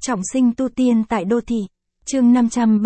Trọng sinh tu tiên tại đô thị. Chương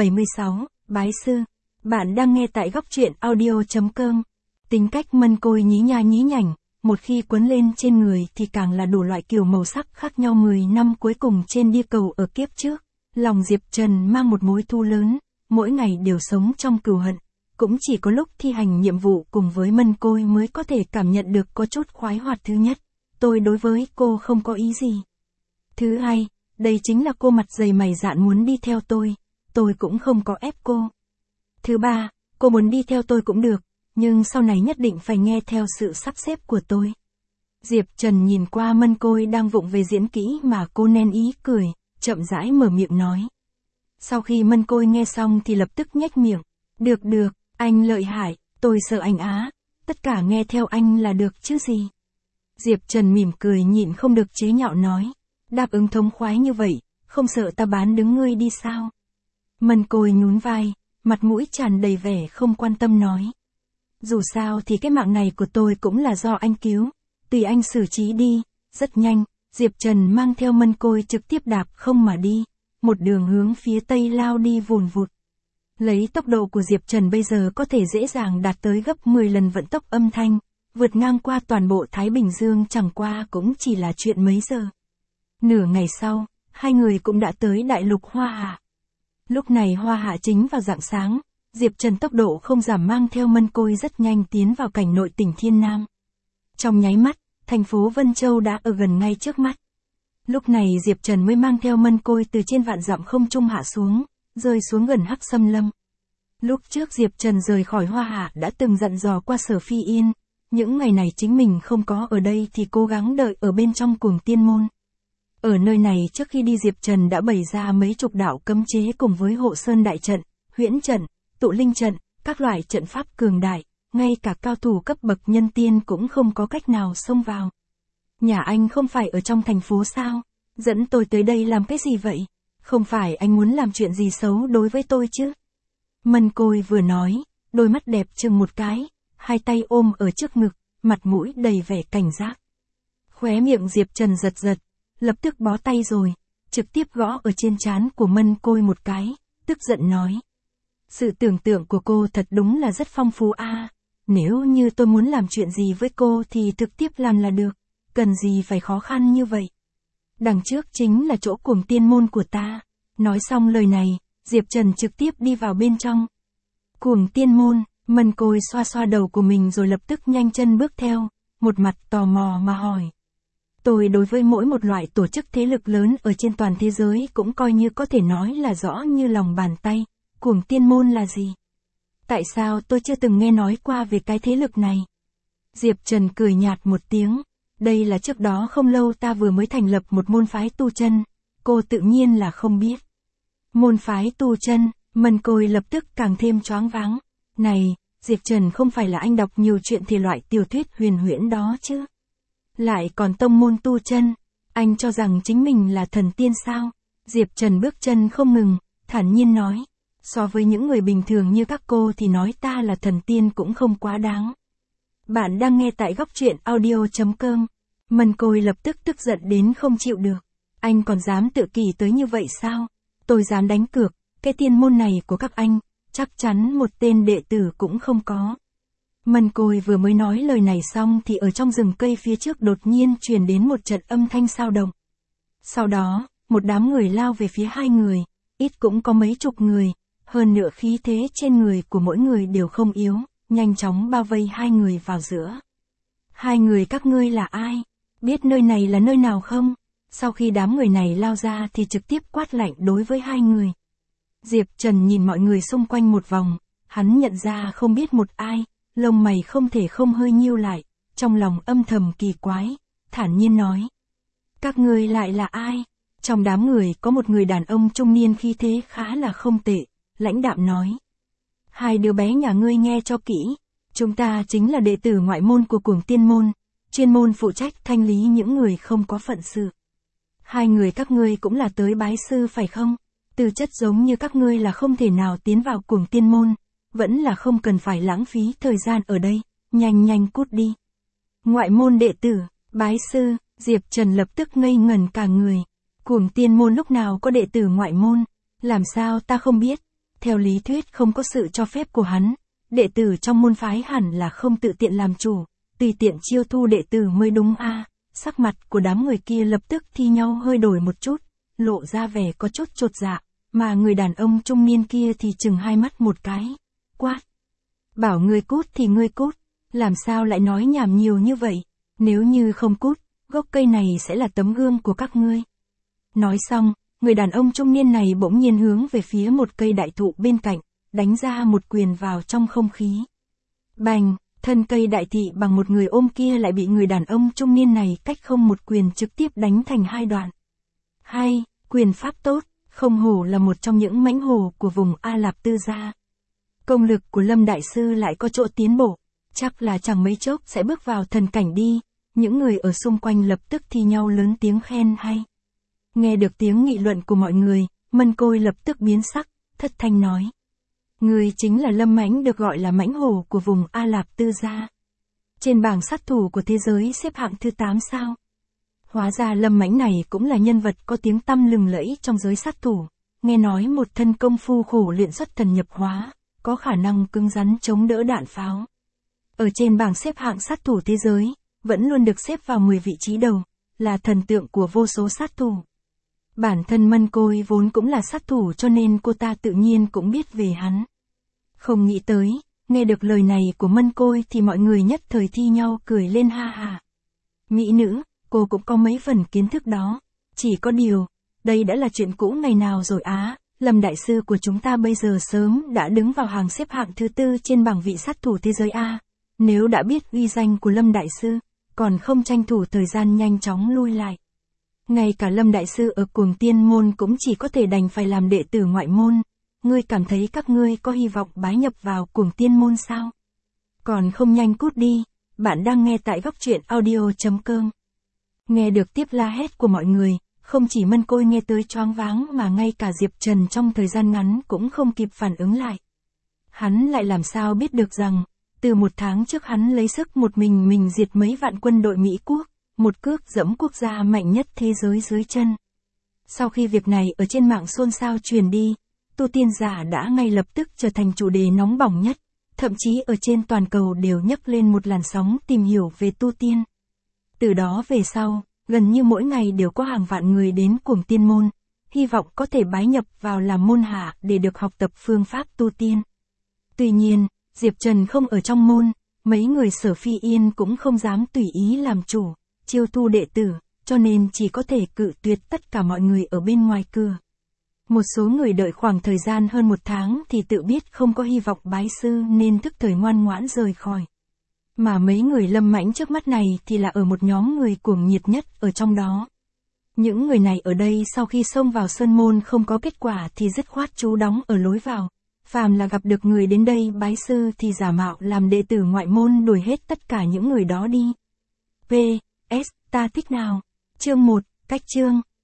576, Bái sư. Bạn đang nghe tại góc truyện audio.com. Tính cách Mân Côi nhí nha nhí nhảnh, một khi quấn lên trên người thì càng là đủ loại kiểu màu sắc khác nhau. 10 năm cuối cùng trên địa cầu ở kiếp trước, lòng Diệp Trần mang một mối thù lớn, mỗi ngày đều sống trong cừu hận. Cũng chỉ có lúc thi hành nhiệm vụ cùng với Mân Côi mới có thể cảm nhận được có chút khoái hoạt. Thứ nhất, tôi đối với cô không có ý gì. Thứ hai, đây chính là cô mặt dày mày dạn muốn đi theo tôi cũng không có ép cô. Thứ ba, cô muốn đi theo tôi cũng được, nhưng sau này nhất định phải nghe theo sự sắp xếp của tôi. Diệp Trần nhìn qua Mân Côi đang vụng về diễn kỹ mà cô nén ý cười, chậm rãi mở miệng nói. Sau khi Mân Côi nghe xong thì lập tức nhếch miệng. Được, anh lợi hại, tôi sợ anh á, tất cả nghe theo anh là được chứ gì. Diệp Trần mỉm cười nhịn không được chế nhạo nói. Đáp ứng thống khoái như vậy, không sợ ta bán đứng ngươi đi sao? Mân Côi nhún vai, mặt mũi tràn đầy vẻ không quan tâm nói. Dù sao thì cái mạng này của tôi cũng là do anh cứu, tùy anh xử trí đi. Rất nhanh, Diệp Trần mang theo Mân Côi trực tiếp đạp không mà đi, một đường hướng phía tây lao đi vùn vụt. Lấy tốc độ của Diệp Trần bây giờ có thể dễ dàng đạt tới gấp 10 lần vận tốc âm thanh, vượt ngang qua toàn bộ Thái Bình Dương chẳng qua cũng chỉ là chuyện mấy giờ. Nửa ngày sau, hai người cũng đã tới đại lục Hoa Hạ. Lúc này Hoa Hạ chính vào rạng sáng, Diệp Trần tốc độ không giảm mang theo Mân Côi rất nhanh tiến vào cảnh nội tỉnh Thiên Nam. Trong nháy mắt, thành phố Vân Châu đã ở gần ngay trước mắt. Lúc này Diệp Trần mới mang theo Mân Côi từ trên vạn dặm không trung hạ xuống, rơi xuống gần Hắc Xâm Lâm. Lúc trước Diệp Trần rời khỏi Hoa Hạ đã từng dặn dò qua Sở Phi Yên, những ngày này chính mình không có ở đây thì cố gắng đợi ở bên trong Cuồng Tiên Môn. Ở nơi này trước khi đi Diệp Trần đã bày ra mấy chục đạo cấm chế cùng với hộ sơn đại trận, huyễn trận, tụ linh trận, các loại trận pháp cường đại, ngay cả cao thủ cấp bậc nhân tiên cũng không có cách nào xông vào. Nhà anh không phải ở trong thành phố sao? Dẫn tôi tới đây làm cái gì vậy? Không phải anh muốn làm chuyện gì xấu đối với tôi chứ? Mân Côi vừa nói, đôi mắt đẹp chừng một cái, hai tay ôm ở trước ngực, mặt mũi đầy vẻ cảnh giác. Khóe miệng Diệp Trần giật, lập tức bó tay rồi, trực tiếp gõ ở trên trán của Mân Côi một cái, tức giận nói. Sự tưởng tượng của cô thật đúng là rất phong phú a. Nếu như tôi muốn làm chuyện gì với cô thì trực tiếp làm là được, cần gì phải khó khăn như vậy. Đằng trước chính là chỗ Cuồng Tiên Môn của ta. Nói xong lời này, Diệp Trần trực tiếp đi vào bên trong. Cuồng Tiên Môn, Mân Côi xoa xoa đầu của mình rồi lập tức nhanh chân bước theo, một mặt tò mò mà hỏi. Tôi đối với mỗi một loại tổ chức thế lực lớn ở trên toàn thế giới cũng coi như có thể nói là rõ như lòng bàn tay. Cuồng Tiên Môn là gì? Tại sao tôi chưa từng nghe nói qua về cái thế lực này? Diệp Trần cười nhạt một tiếng. Đây là trước đó không lâu ta vừa mới thành lập một môn phái tu chân, cô tự nhiên là không biết. Môn phái tu chân, Mân Côi lập tức càng thêm choáng váng. Này, Diệp Trần không phải là anh đọc nhiều chuyện thể loại tiểu thuyết huyền huyễn đó chứ? Lại còn tông môn tu chân, anh cho rằng chính mình là thần tiên sao? Diệp Trần bước chân không ngừng, thản nhiên nói. So với những người bình thường như các cô thì nói ta là thần tiên cũng không quá đáng. Bạn đang nghe tại góc truyện audio.com. Mân Côi lập tức tức giận đến không chịu được. Anh còn dám tự kỷ tới như vậy sao? Tôi dám đánh cược, cái tiên môn này của các anh, chắc chắn một tên đệ tử cũng không có. Mân Côi vừa mới nói lời này xong thì ở trong rừng cây phía trước đột nhiên truyền đến một trận âm thanh sao động. Sau đó, một đám người lao về phía hai người, ít cũng có mấy chục người, hơn nữa khí thế trên người của mỗi người đều không yếu, nhanh chóng bao vây hai người vào giữa. Hai người các ngươi là ai? Biết nơi này là nơi nào không? Sau khi đám người này lao ra thì trực tiếp quát lạnh đối với hai người. Diệp Trần nhìn mọi người xung quanh một vòng, hắn nhận ra không biết một ai, lông mày không thể không hơi nhíu lại, trong lòng âm thầm kỳ quái, thản nhiên nói. Các ngươi lại là ai? Trong đám người có một người đàn ông trung niên khí thế khá là không tệ, lãnh đạm nói. Hai đứa bé nhà ngươi nghe cho kỹ, chúng ta chính là đệ tử ngoại môn của Cuồng Tiên Môn, chuyên môn phụ trách thanh lý những người không có phận sự. Hai người các ngươi cũng là tới bái sư phải không? Tư chất giống như các ngươi là không thể nào tiến vào Cuồng Tiên Môn, vẫn là không cần phải lãng phí thời gian ở đây, nhanh cút đi. Ngoại môn đệ tử, bái sư, Diệp Trần lập tức ngây ngẩn cả người. Cuồng tiên môn lúc nào có đệ tử ngoại môn, làm sao ta không biết, theo lý thuyết không có sự cho phép của hắn, đệ tử trong môn phái hẳn là không tự tiện làm chủ, tùy tiện chiêu thu đệ tử mới đúng a. Sắc mặt của đám người kia lập tức thi nhau hơi đổi một chút, lộ ra vẻ có chút chột dạ, mà người đàn ông trung niên kia thì chừng hai mắt một cái, quát. Bảo ngươi cút thì ngươi cút, làm sao lại nói nhảm nhiều như vậy, nếu như không cút, gốc cây này sẽ là tấm gương của các ngươi. Nói xong, người đàn ông trung niên này bỗng nhiên hướng về phía một cây đại thụ bên cạnh, đánh ra một quyền vào trong không khí. Bành, thân cây đại thụ bằng một người ôm kia lại bị người đàn ông trung niên này cách không một quyền trực tiếp đánh thành hai đoạn. Hay, quyền pháp tốt, không hổ là một trong những mãnh hổ của vùng A Lạp Tư gia. Công lực của Lâm Đại Sư lại có chỗ tiến bộ, chắc là chẳng mấy chốc sẽ bước vào thần cảnh đi, những người ở xung quanh lập tức thi nhau lớn tiếng khen hay. Nghe được tiếng nghị luận của mọi người, Mân Côi lập tức biến sắc, thất thanh nói. Người chính là Lâm Mãnh được gọi là mãnh hổ của vùng A Lạp Tư gia. Trên bảng sát thủ của thế giới xếp hạng thứ 8 sao? Hóa ra Lâm Mãnh này cũng là nhân vật có tiếng tăm lừng lẫy trong giới sát thủ, nghe nói một thân công phu khổ luyện xuất thần nhập hóa, có khả năng cứng rắn chống đỡ đạn pháo. Ở trên bảng xếp hạng sát thủ thế giới, vẫn luôn được xếp vào 10 vị trí đầu, là thần tượng của vô số sát thủ. Bản thân Mân Côi vốn cũng là sát thủ cho nên cô ta tự nhiên cũng biết về hắn. Không nghĩ tới, nghe được lời này của Mân Côi thì mọi người nhất thời thi nhau cười lên ha ha. Mỹ nữ, cô cũng có mấy phần kiến thức đó. Chỉ có điều, đây đã là chuyện cũ ngày nào rồi á, Lâm Đại Sư của chúng ta bây giờ sớm đã đứng vào hàng xếp hạng thứ 4 trên bảng vị sát thủ thế giới A. Nếu đã biết uy danh của Lâm Đại Sư, còn không tranh thủ thời gian nhanh chóng lui lại. Ngay cả Lâm Đại Sư ở Cuồng Tiên môn cũng chỉ có thể đành phải làm đệ tử ngoại môn. Ngươi cảm thấy các ngươi có hy vọng bái nhập vào Cuồng Tiên môn sao? Còn không nhanh cút đi, bạn đang nghe tại góc truyện audio.com. Nghe được tiếp la hét của mọi người, không chỉ Mân Côi nghe tới choáng váng mà ngay cả Diệp Trần trong thời gian ngắn cũng không kịp phản ứng lại. Hắn lại làm sao biết được rằng, từ một tháng trước hắn lấy sức một mình diệt mấy vạn quân đội Mỹ quốc, một cước dẫm quốc gia mạnh nhất thế giới dưới chân. Sau khi việc này ở trên mạng xôn xao truyền đi, tu tiên giả đã ngay lập tức trở thành chủ đề nóng bỏng nhất, thậm chí ở trên toàn cầu đều nhấc lên một làn sóng tìm hiểu về tu tiên. Từ đó về sau, gần như mỗi ngày đều có hàng vạn người đến Cuồng Tiên môn, hy vọng có thể bái nhập vào làm môn hạ để được học tập phương pháp tu tiên. Tuy nhiên, Diệp Trần không ở trong môn, mấy người Sở Phi Yên cũng không dám tùy ý làm chủ, chiêu thu đệ tử, cho nên chỉ có thể cự tuyệt tất cả mọi người ở bên ngoài cửa. Một số người đợi khoảng thời gian hơn một tháng thì tự biết không có hy vọng bái sư nên thức thời ngoan ngoãn rời khỏi. Mà mấy người Lâm Mãnh trước mắt này thì là ở một nhóm người cuồng nhiệt nhất ở trong đó. Những người này ở đây sau khi xông vào sơn môn không có kết quả thì dứt khoát trú đóng ở lối vào. Phàm là gặp được người đến đây bái sư thì giả mạo làm đệ tử ngoại môn đuổi hết tất cả những người đó đi. P.S. Ta thích nào? Chương 1, cách chương.